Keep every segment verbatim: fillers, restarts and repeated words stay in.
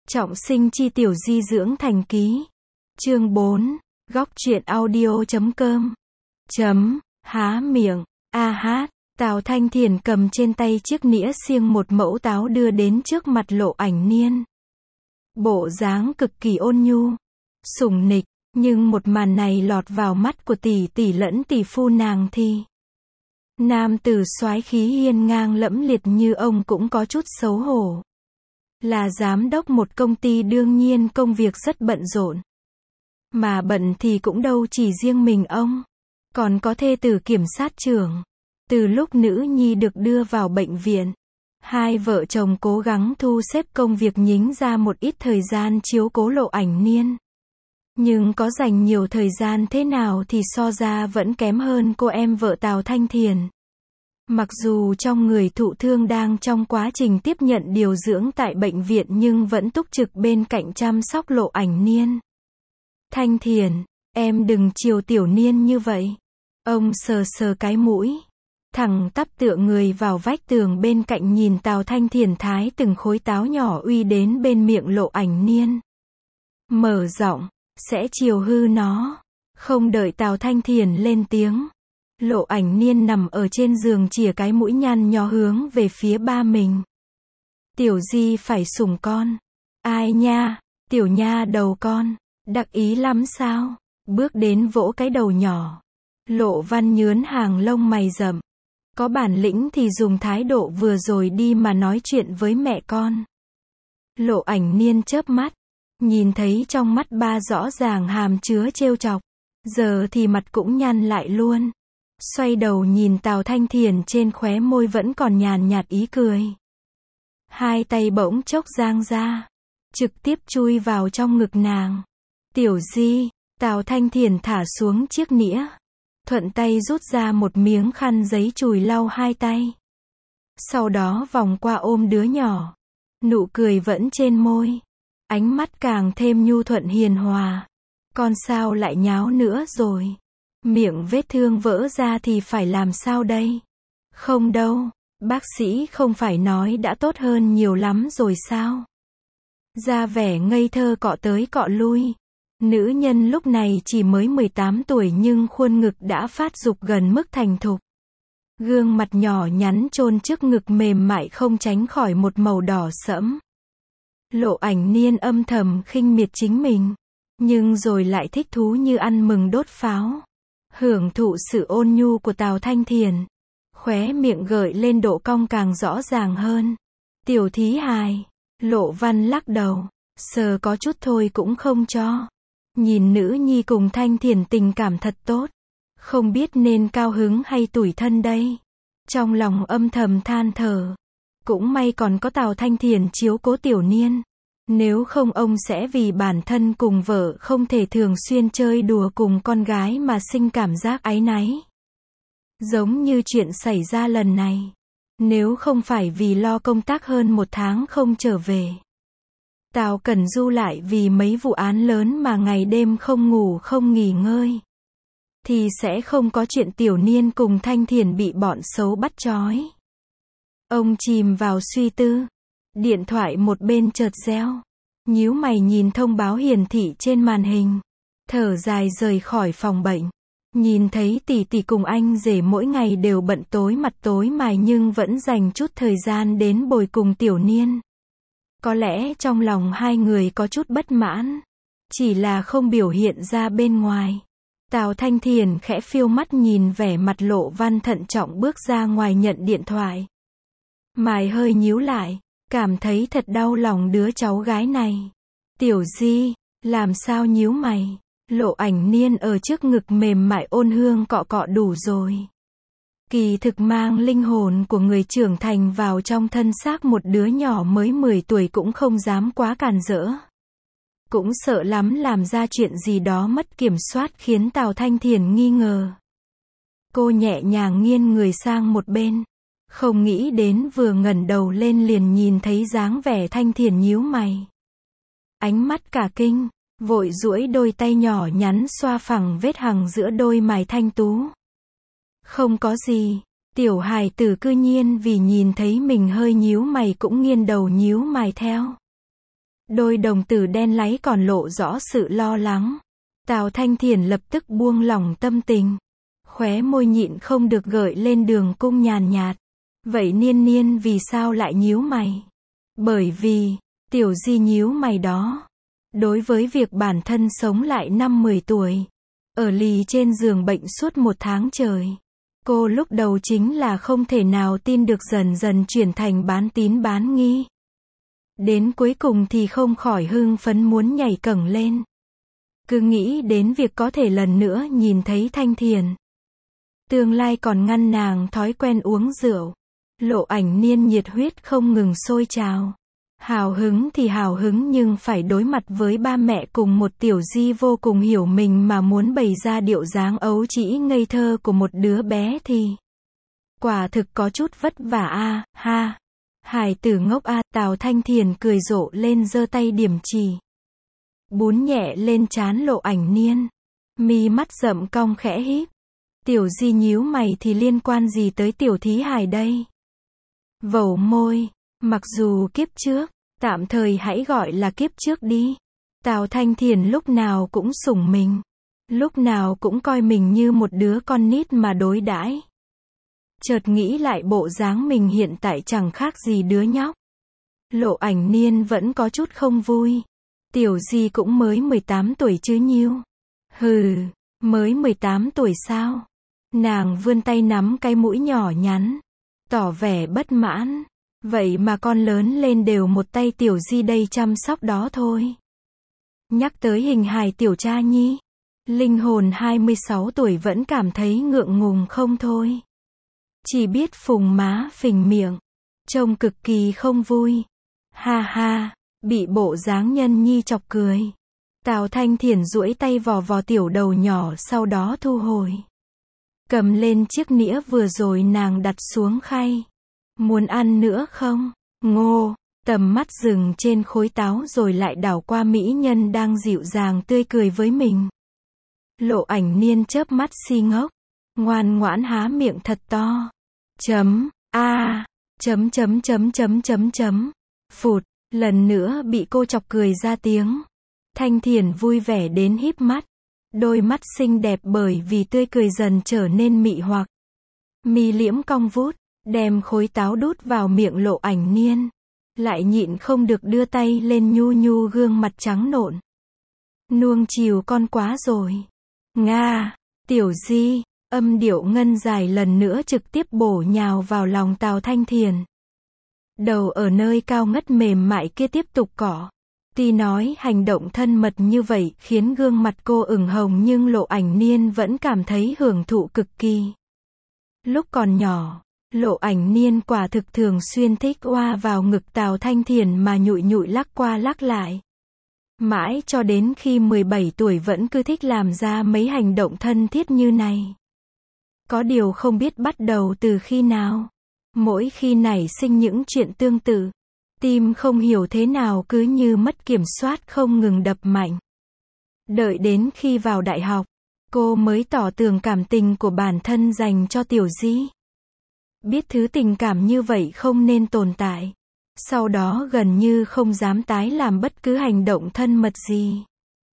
Trọng sinh chi tiểu di dưỡng thành ký. Chương bốn. Góc truyện audio chấm com. Chấm. Há miệng. A hát. Tào Thanh Thiền cầm trên tay chiếc nĩa xiêng một mẫu táo đưa đến trước mặt Lộ Ảnh Niên. Bộ dáng cực kỳ ôn nhu, sủng nịch, nhưng một màn này lọt vào mắt của tỷ tỷ lẫn tỷ phu nàng thì nam tử soái khí hiên ngang lẫm liệt như ông cũng có chút xấu hổ. Là giám đốc một công ty đương nhiên công việc rất bận rộn. Mà bận thì cũng đâu chỉ riêng mình ông, còn có thê tử kiểm sát trưởng. Từ lúc nữ nhi được đưa vào bệnh viện, hai vợ chồng cố gắng thu xếp công việc nhính ra một ít thời gian chiếu cố Lộ Ảnh Niên. Nhưng có dành nhiều thời gian thế nào thì so ra vẫn kém hơn cô em vợ Tào Thanh Thiền. Mặc dù trong người thụ thương đang trong quá trình tiếp nhận điều dưỡng tại bệnh viện nhưng vẫn túc trực bên cạnh chăm sóc Lộ Ảnh Niên. Thanh Thiền, em đừng chiều tiểu Niên như vậy. Ông sờ sờ cái mũi, thẳng tắp tựa người vào vách tường bên cạnh nhìn Tào Thanh Thiền thái từng khối táo nhỏ uy đến bên miệng Lộ Ảnh Niên. Mở giọng, sẽ chiều hư nó. Không đợi Tào Thanh Thiền lên tiếng, Lộ Ảnh Niên nằm ở trên giường chìa cái mũi nhăn nhó hướng về phía ba mình. Tiểu di phải sủng con. Ai nha, tiểu nha đầu con, đặc ý lắm sao? Bước đến vỗ cái đầu nhỏ. Lộ Văn nhướn hàng lông mày rậm. Có bản lĩnh thì dùng thái độ vừa rồi đi mà nói chuyện với mẹ con. Lộ Ảnh Niên chớp mắt, nhìn thấy trong mắt ba rõ ràng hàm chứa trêu chọc. Giờ thì mặt cũng nhăn lại luôn. Xoay đầu nhìn Tào Thanh Thiền trên khóe môi vẫn còn nhàn nhạt ý cười. Hai tay bỗng chốc giang ra, trực tiếp chui vào trong ngực nàng. Tiểu di, Tào Thanh Thiền thả xuống chiếc nĩa, thuận tay rút ra một miếng khăn giấy chùi lau hai tay. Sau đó vòng qua ôm đứa nhỏ, nụ cười vẫn trên môi, ánh mắt càng thêm nhu thuận hiền hòa. Con sao lại nháo nữa rồi? Miệng vết thương vỡ ra thì phải làm sao đây? Không đâu, bác sĩ không phải nói đã tốt hơn nhiều lắm rồi sao? Ra vẻ ngây thơ cọ tới cọ lui. Nữ nhân lúc này chỉ mới mười tám tuổi nhưng khuôn ngực đã phát dục gần mức thành thục. Gương mặt nhỏ nhắn chôn trước ngực mềm mại không tránh khỏi một màu đỏ sẫm. Lộ Ảnh Niên âm thầm khinh miệt chính mình, nhưng rồi lại thích thú như ăn mừng đốt pháo. Hưởng thụ sự ôn nhu của Tào Thanh Thiền, khóe miệng gợi lên độ cong càng rõ ràng hơn. Tiểu thí hài. Lộ Văn lắc đầu, sờ có chút thôi cũng không cho. Nhìn nữ nhi cùng Thanh Thiền tình cảm thật tốt, không biết nên cao hứng hay tủi thân đây. Trong lòng âm thầm than thở, cũng may còn có Tào Thanh Thiền chiếu cố tiểu Niên. Nếu không ông sẽ vì bản thân cùng vợ không thể thường xuyên chơi đùa cùng con gái mà sinh cảm giác áy náy. Giống như chuyện xảy ra lần này. Nếu không phải vì lo công tác hơn một tháng không trở về, Tào Cẩn Du lại vì mấy vụ án lớn mà ngày đêm không ngủ không nghỉ ngơi, thì sẽ không có chuyện tiểu Niên cùng Thanh Thiền bị bọn xấu bắt trói. Ông chìm vào suy tư. Điện thoại một bên chợt reo. Nhíu mày nhìn thông báo hiển thị trên màn hình. Thở dài rời khỏi phòng bệnh. Nhìn thấy tỷ tỷ cùng anh rể mỗi ngày đều bận tối mặt tối mày nhưng vẫn dành chút thời gian đến bồi cùng tiểu Niên. Có lẽ trong lòng hai người có chút bất mãn, chỉ là không biểu hiện ra bên ngoài. Tào Thanh Thiền khẽ phiêu mắt nhìn vẻ mặt Lộ Văn thận trọng bước ra ngoài nhận điện thoại. Mày hơi nhíu lại, cảm thấy thật đau lòng đứa cháu gái này. Tiểu di, làm sao nhíu mày? Lộ Ảnh Niên ở trước ngực mềm mại ôn hương cọ cọ đủ rồi. Kỳ thực mang linh hồn của người trưởng thành vào trong thân xác một đứa nhỏ mới mười tuổi cũng không dám quá càn rỡ. Cũng sợ lắm làm ra chuyện gì đó mất kiểm soát khiến Tào Thanh Thiền nghi ngờ. Cô nhẹ nhàng nghiêng người sang một bên. Không nghĩ đến vừa ngẩng đầu lên liền nhìn thấy dáng vẻ Thanh Thiền nhíu mày. Ánh mắt cả kinh, vội duỗi đôi tay nhỏ nhắn xoa phẳng vết hằn giữa đôi mày thanh tú. Không có gì, tiểu hài tử cư nhiên vì nhìn thấy mình hơi nhíu mày cũng nghiêng đầu nhíu mày theo. Đôi đồng tử đen láy còn lộ rõ sự lo lắng. Tào Thanh Thiền lập tức buông lỏng tâm tình. Khóe môi nhịn không được gợi lên đường cung nhàn nhạt. Vậy Niên Niên vì sao lại nhíu mày? Bởi vì, Tiểu Di nhíu mày đó. Đối với việc bản thân sống lại năm mười tuổi, ở lì trên giường bệnh suốt một tháng trời, cô lúc đầu chính là không thể nào tin được, dần dần chuyển thành bán tín bán nghi. Đến cuối cùng thì không khỏi hưng phấn muốn nhảy cẫng lên. Cứ nghĩ đến việc có thể lần nữa nhìn thấy Thanh Thiền. Tương lai còn ngăn nàng thói quen uống rượu. Lộ Ảnh Niên nhiệt huyết không ngừng sôi trào. Hào hứng thì hào hứng, nhưng phải đối mặt với ba mẹ cùng một Tiểu Di vô cùng hiểu mình mà muốn bày ra điệu dáng ấu trĩ ngây thơ của một đứa bé thì quả thực có chút vất vả a, ha. Hài tử ngốc a, Tào Thanh Thiền cười rộ lên giơ tay điểm chỉ. Bún nhẹ lên trán Lộ Ảnh Niên. Mi mắt rậm cong khẽ híp. Tiểu Di nhíu mày thì liên quan gì tới tiểu thí hài đây? Vẩu môi. Mặc dù kiếp trước, tạm thời hãy gọi là kiếp trước đi. Tào Thanh Thiền lúc nào cũng sủng mình. Lúc nào cũng coi mình như một đứa con nít mà đối đãi. Chợt nghĩ lại bộ dáng mình hiện tại chẳng khác gì đứa nhóc. Lộ Ảnh Niên vẫn có chút không vui. Tiểu Di cũng mới mười tám tuổi chứ nhiêu. Hừ, mới mười tám tuổi sao? Nàng vươn tay nắm cái mũi nhỏ nhắn, tỏ vẻ bất mãn. Vậy mà con lớn lên đều một tay Tiểu Di đây chăm sóc đó thôi. Nhắc tới hình hài tiểu cha nhi, linh hồn hai mươi sáu tuổi vẫn cảm thấy ngượng ngùng không thôi. Chỉ biết phùng má phình miệng, trông cực kỳ không vui. Ha ha, bị bộ dáng nhân nhi chọc cười. Tào Thanh Thiền duỗi tay vò vò tiểu đầu nhỏ, sau đó thu hồi. Cầm lên chiếc nĩa vừa rồi nàng đặt xuống khay. Muốn ăn nữa không? Ngô, tầm mắt dừng trên khối táo rồi lại đảo qua mỹ nhân đang dịu dàng tươi cười với mình. Lộ Ảnh Niên chớp mắt si ngốc, ngoan ngoãn há miệng thật to. Chấm, a, chấm chấm chấm chấm chấm chấm. Phụt, lần nữa bị cô chọc cười ra tiếng. Thanh Thiền vui vẻ đến híp mắt. Đôi mắt xinh đẹp bởi vì tươi cười dần trở nên mị hoặc. Mi liễm cong vút, đem khối táo đút vào miệng Lộ Ảnh Niên. Lại nhịn không được đưa tay lên nhu nhu gương mặt trắng nộn. Nuông chiều con quá rồi. Nga, Tiểu Di, âm điệu ngân dài lần nữa trực tiếp bổ nhào vào lòng Tào Thanh Thiền. Đầu ở nơi cao ngất mềm mại kia tiếp tục cỏ. Tuy nói hành động thân mật như vậy khiến gương mặt cô ửng hồng, nhưng Lộ Ảnh Niên vẫn cảm thấy hưởng thụ cực kỳ. Lúc còn nhỏ, Lộ Ảnh Niên quả thực thường xuyên thích oa vào ngực Tào Thanh Thiền mà nhụi nhụi lắc qua lắc lại. Mãi cho đến khi mười bảy tuổi vẫn cứ thích làm ra mấy hành động thân thiết như này. Có điều không biết bắt đầu từ khi nào. Mỗi khi nảy sinh những chuyện tương tự, tim không hiểu thế nào cứ như mất kiểm soát không ngừng đập mạnh. Đợi đến khi vào đại học, cô mới tỏ tường cảm tình của bản thân dành cho Tiểu Di. Biết thứ tình cảm như vậy không nên tồn tại. Sau đó gần như không dám tái làm bất cứ hành động thân mật gì.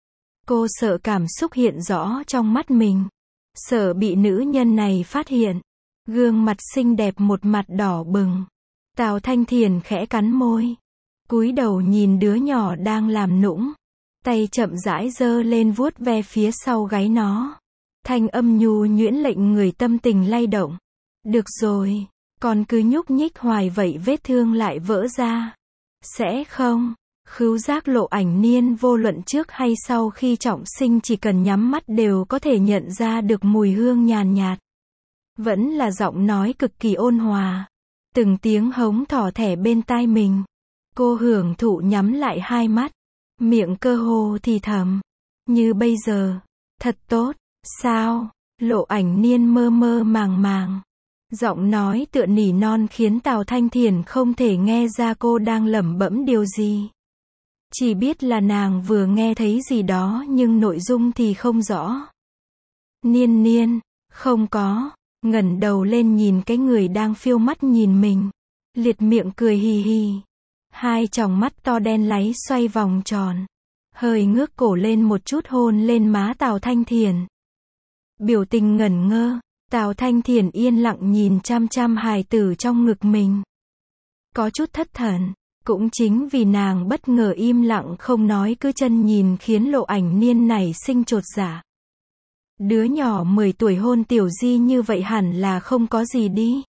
Cô sợ cảm xúc hiện rõ trong mắt mình. Sợ bị nữ nhân này phát hiện. Gương mặt xinh đẹp một mặt đỏ bừng. Tào Thanh Thiền khẽ cắn môi. Cúi đầu nhìn đứa nhỏ đang làm nũng. Tay chậm rãi giơ lên vuốt ve phía sau gáy nó. Thanh âm nhu nhuyễn lệnh người tâm tình lay động. Được rồi, còn cứ nhúc nhích hoài vậy vết thương lại vỡ ra. Sẽ không. Khứu giác Lộ Ảnh Niên vô luận trước hay sau khi trọng sinh chỉ cần nhắm mắt đều có thể nhận ra được mùi hương nhàn nhạt. Vẫn là giọng nói cực kỳ ôn hòa. Từng tiếng hống thỏ thẻ bên tai mình. Cô hưởng thụ nhắm lại hai mắt. Miệng cơ hồ thì thầm. Như bây giờ. Thật tốt. Sao? Lộ Ảnh Niên mơ mơ màng màng. Giọng nói tựa nỉ non khiến Tào Thanh Thiền không thể nghe ra cô đang lẩm bẩm điều gì. Chỉ biết là nàng vừa nghe thấy gì đó nhưng nội dung thì không rõ. Niên Niên. Không có. Ngẩng đầu lên nhìn cái người đang phiêu mắt nhìn mình. Liệt miệng cười hì hì. Hai tròng mắt to đen láy xoay vòng tròn. Hơi ngước cổ lên một chút hôn lên má Tào Thanh Thiền. Biểu tình ngẩn ngơ, Tào Thanh Thiền yên lặng nhìn chăm chăm hài tử trong ngực mình. Có chút thất thần, cũng chính vì nàng bất ngờ im lặng không nói cứ chân nhìn khiến Lộ Ảnh Niên nảy sinh chột dạ. Đứa nhỏ mười tuổi hôn Tiểu Di như vậy hẳn là không có gì đi.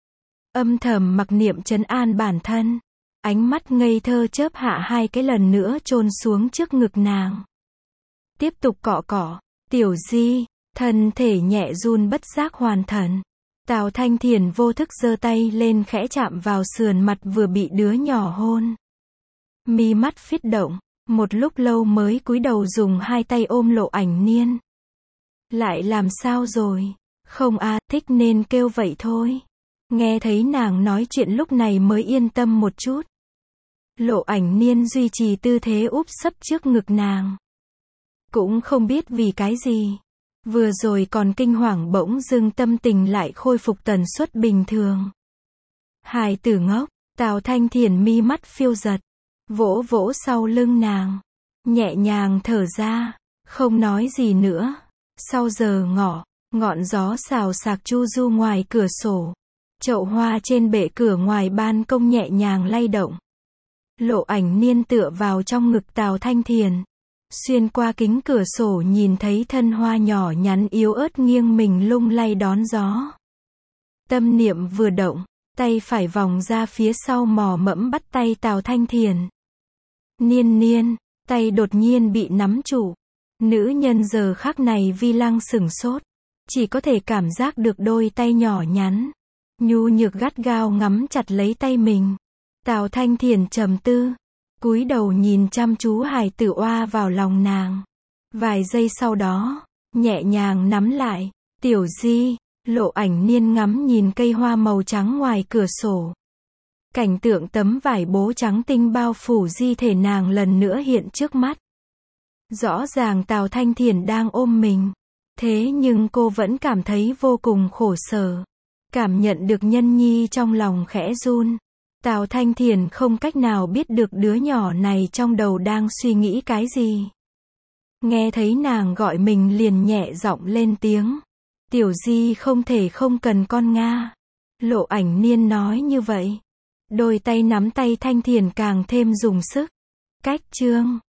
Âm thầm mặc niệm trấn an bản thân. Ánh mắt ngây thơ chớp hạ hai cái lần nữa chôn xuống trước ngực nàng. Tiếp tục cọ cọ. Tiểu Di, thân thể nhẹ run bất giác hoàn thần. Tào Thanh Thiền vô thức giơ tay lên khẽ chạm vào sườn mặt vừa bị đứa nhỏ hôn. Mi mắt phít động, một lúc lâu mới cúi đầu dùng hai tay ôm Lộ Ảnh Niên. Lại làm sao rồi? Không à, thích nên kêu vậy thôi. Nghe thấy nàng nói chuyện lúc này mới yên tâm một chút. Lộ Ảnh Niên duy trì tư thế úp sấp trước ngực nàng. Cũng không biết vì cái gì. Vừa rồi còn kinh hoàng bỗng dưng tâm tình lại khôi phục tần suất bình thường. Hài tử ngốc, Tào Thanh Thiền mi mắt phiêu giật. Vỗ vỗ sau lưng nàng. Nhẹ nhàng thở ra. Không nói gì nữa. Sau giờ ngọ, ngọn gió xào xạc chu du ngoài cửa sổ. Chậu hoa trên bệ cửa ngoài ban công nhẹ nhàng lay động. Lộ Ảnh Niên tựa vào trong ngực Tào Thanh Thiền. Xuyên qua kính cửa sổ nhìn thấy thân hoa nhỏ nhắn yếu ớt nghiêng mình lung lay đón gió. Tâm niệm vừa động, tay phải vòng ra phía sau mò mẫm bắt tay Tào Thanh Thiền. Niên Niên, tay đột nhiên bị nắm trụ. Nữ nhân giờ khắc này vi lăng sửng sốt. Chỉ có thể cảm giác được đôi tay nhỏ nhắn, nhu nhược gắt gao ngắm chặt lấy tay mình. Tào Thanh Thiền trầm tư, cúi đầu nhìn chăm chú hài tử oa vào lòng nàng. Vài giây sau đó, nhẹ nhàng nắm lại. Tiểu Di, Lộ Ảnh Niên ngắm nhìn cây hoa màu trắng ngoài cửa sổ. Cảnh tượng tấm vải bố trắng tinh bao phủ di thể nàng lần nữa hiện trước mắt. Rõ ràng Tào Thanh Thiền đang ôm mình. Thế nhưng cô vẫn cảm thấy vô cùng khổ sở. Cảm nhận được nhân nhi trong lòng khẽ run. Tào Thanh Thiền không cách nào biết được đứa nhỏ này trong đầu đang suy nghĩ cái gì. Nghe thấy nàng gọi mình liền nhẹ giọng lên tiếng. Tiểu Di không thể không cần con Nga. Lộ Ảnh Niên nói như vậy. Đôi tay nắm tay Thanh Thiền càng thêm dùng sức. Cách chương